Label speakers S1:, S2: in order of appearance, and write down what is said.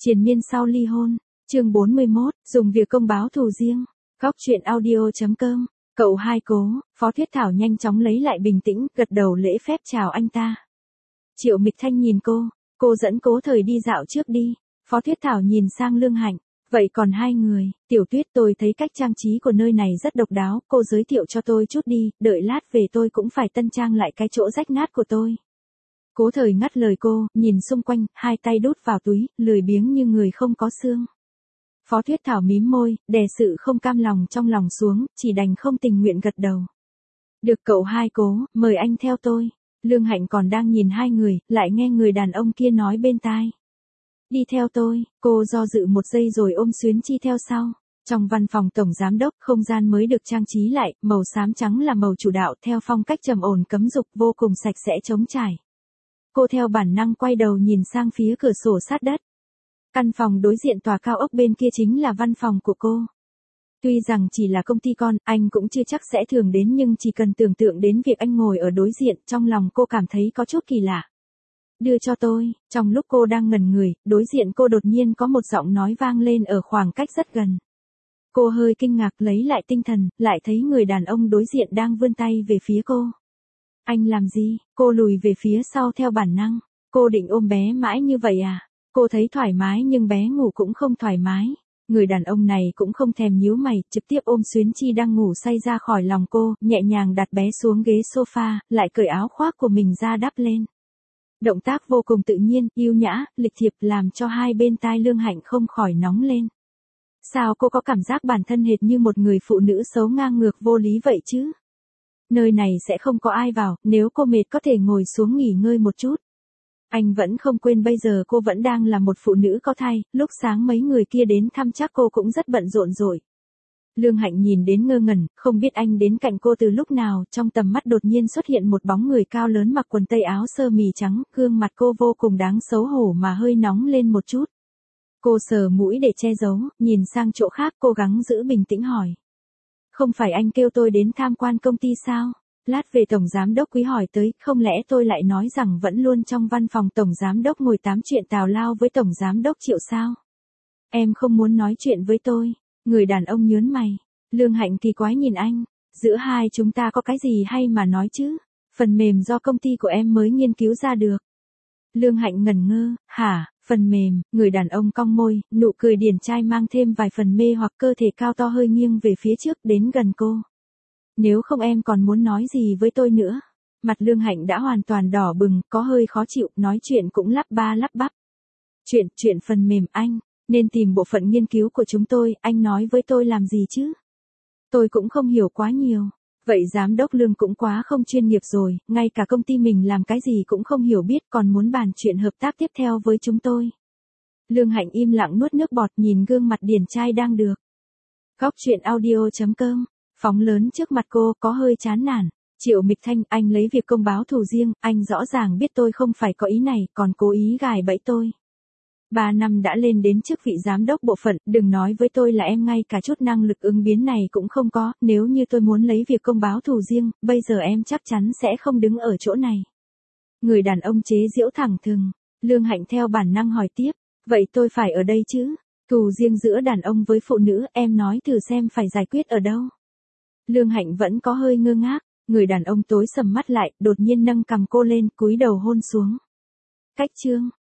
S1: Triền miên sau ly hôn, chương 41, dùng việc công báo thù riêng. Góc truyện audio.com, cậu hai cố, Phó Thuyết Thảo nhanh chóng lấy lại bình tĩnh, gật đầu lễ phép chào anh ta. Triệu Mịch Thanh nhìn cô dẫn Cố Thời đi dạo trước đi. Phó Thuyết Thảo nhìn sang Lương Hạnh, vậy còn hai người, Tiểu Tuyết tôi thấy cách trang trí của nơi này rất độc đáo, cô giới thiệu cho tôi chút đi, đợi lát về tôi cũng phải tân trang lại cái chỗ rách nát của tôi. Cố Thời ngắt lời cô, nhìn xung quanh, hai tay đút vào túi, lười biếng như người không có xương. Phó Thuyết Thảo mím môi, đè sự không cam lòng trong lòng xuống, chỉ đành không tình nguyện gật đầu. Được cậu hai cố, mời anh theo tôi. Lương Hạnh còn đang nhìn hai người, lại nghe người đàn ông kia nói bên tai. Đi theo tôi, cô do dự một giây rồi ôm Xuyến Chi theo sau. Trong văn phòng tổng giám đốc, không gian mới được trang trí lại, màu xám trắng là màu chủ đạo theo phong cách trầm ổn cấm dục vô cùng sạch sẽ trống trải. Cô theo bản năng quay đầu nhìn sang phía cửa sổ sát đất. Căn phòng đối diện tòa cao ốc bên kia chính là văn phòng của cô. Tuy rằng chỉ là công ty con, anh cũng chưa chắc sẽ thường đến nhưng chỉ cần tưởng tượng đến việc anh ngồi ở đối diện, trong lòng cô cảm thấy có chút kỳ lạ. Đưa cho tôi, trong lúc cô đang ngẩn người, đối diện cô đột nhiên có một giọng nói vang lên ở khoảng cách rất gần. Cô hơi kinh ngạc lấy lại tinh thần, lại thấy người đàn ông đối diện đang vươn tay về phía cô. Anh làm gì? Cô lùi về phía sau theo bản năng. Cô định ôm bé mãi như vậy à? Cô thấy thoải mái nhưng bé ngủ cũng không thoải mái. Người đàn ông này cũng không thèm nhíu mày, trực tiếp ôm Xuyến Chi đang ngủ say ra khỏi lòng cô, nhẹ nhàng đặt bé xuống ghế sofa, lại cởi áo khoác của mình ra đắp lên. Động tác vô cùng tự nhiên, yêu nhã, lịch thiệp làm cho hai bên tai Lương Hạnh không khỏi nóng lên. Sao cô có cảm giác bản thân hệt như một người phụ nữ xấu ngang ngược vô lý vậy chứ? Nơi này sẽ không có ai vào, nếu cô mệt có thể ngồi xuống nghỉ ngơi một chút. Anh vẫn không quên bây giờ cô vẫn đang là một phụ nữ có thai, lúc sáng mấy người kia đến thăm chắc cô cũng rất bận rộn rồi. Lương Hạnh nhìn đến ngơ ngẩn, không biết anh đến cạnh cô từ lúc nào, trong tầm mắt đột nhiên xuất hiện một bóng người cao lớn mặc quần tây áo sơ mi trắng, gương mặt cô vô cùng đáng xấu hổ mà hơi nóng lên một chút. Cô sờ mũi để che giấu, nhìn sang chỗ khác cố gắng giữ bình tĩnh hỏi. Không phải anh kêu tôi đến tham quan công ty sao? Lát về tổng giám đốc Quý hỏi tới, không lẽ tôi lại nói rằng vẫn luôn trong văn phòng tổng giám đốc ngồi tám chuyện tào lao với tổng giám đốc Triệu sao? Em không muốn nói chuyện với tôi. Người đàn ông nhớn mày. Lương Hạnh kỳ quái nhìn anh. Giữa hai chúng ta có cái gì hay mà nói chứ? Phần mềm do công ty của em mới nghiên cứu ra được. Lương Hạnh ngẩn ngơ, hả, phần mềm, người đàn ông cong môi, nụ cười điển trai mang thêm vài phần mê hoặc cơ thể cao to hơi nghiêng về phía trước đến gần cô. Nếu không em còn muốn nói gì với tôi nữa? Mặt Lương Hạnh đã hoàn toàn đỏ bừng, có hơi khó chịu, nói chuyện cũng lắp ba lắp bắp. Chuyện phần mềm anh, nên tìm bộ phận nghiên cứu của chúng tôi, anh nói với tôi làm gì chứ? Tôi cũng không hiểu quá nhiều. Vậy giám đốc Lương cũng quá không chuyên nghiệp rồi, ngay cả công ty mình làm cái gì cũng không hiểu biết còn muốn bàn chuyện hợp tác tiếp theo với chúng tôi. Lương Hạnh im lặng nuốt nước bọt nhìn gương mặt điển trai đang được. Góc truyện audio.com, phóng lớn trước mặt cô có hơi chán nản. Triệu Mịch Thanh, anh lấy việc công báo thù riêng, anh rõ ràng biết tôi không phải có ý này, còn cố ý gài bẫy tôi. 3 năm đã lên đến chức vị giám đốc bộ phận, đừng nói với tôi là em ngay cả chút năng lực ứng biến này cũng không có, nếu như tôi muốn lấy việc công báo thù riêng, bây giờ em chắc chắn sẽ không đứng ở chỗ này. Người đàn ông chế giễu thẳng thừng. Lương Hạnh theo bản năng hỏi tiếp, vậy tôi phải ở đây chứ? Thù riêng giữa đàn ông với phụ nữ, em nói thử xem phải giải quyết ở đâu? Lương Hạnh vẫn có hơi ngơ ngác, người đàn ông tối sầm mắt lại, đột nhiên nâng cằm cô lên, cúi đầu hôn xuống. Cách chương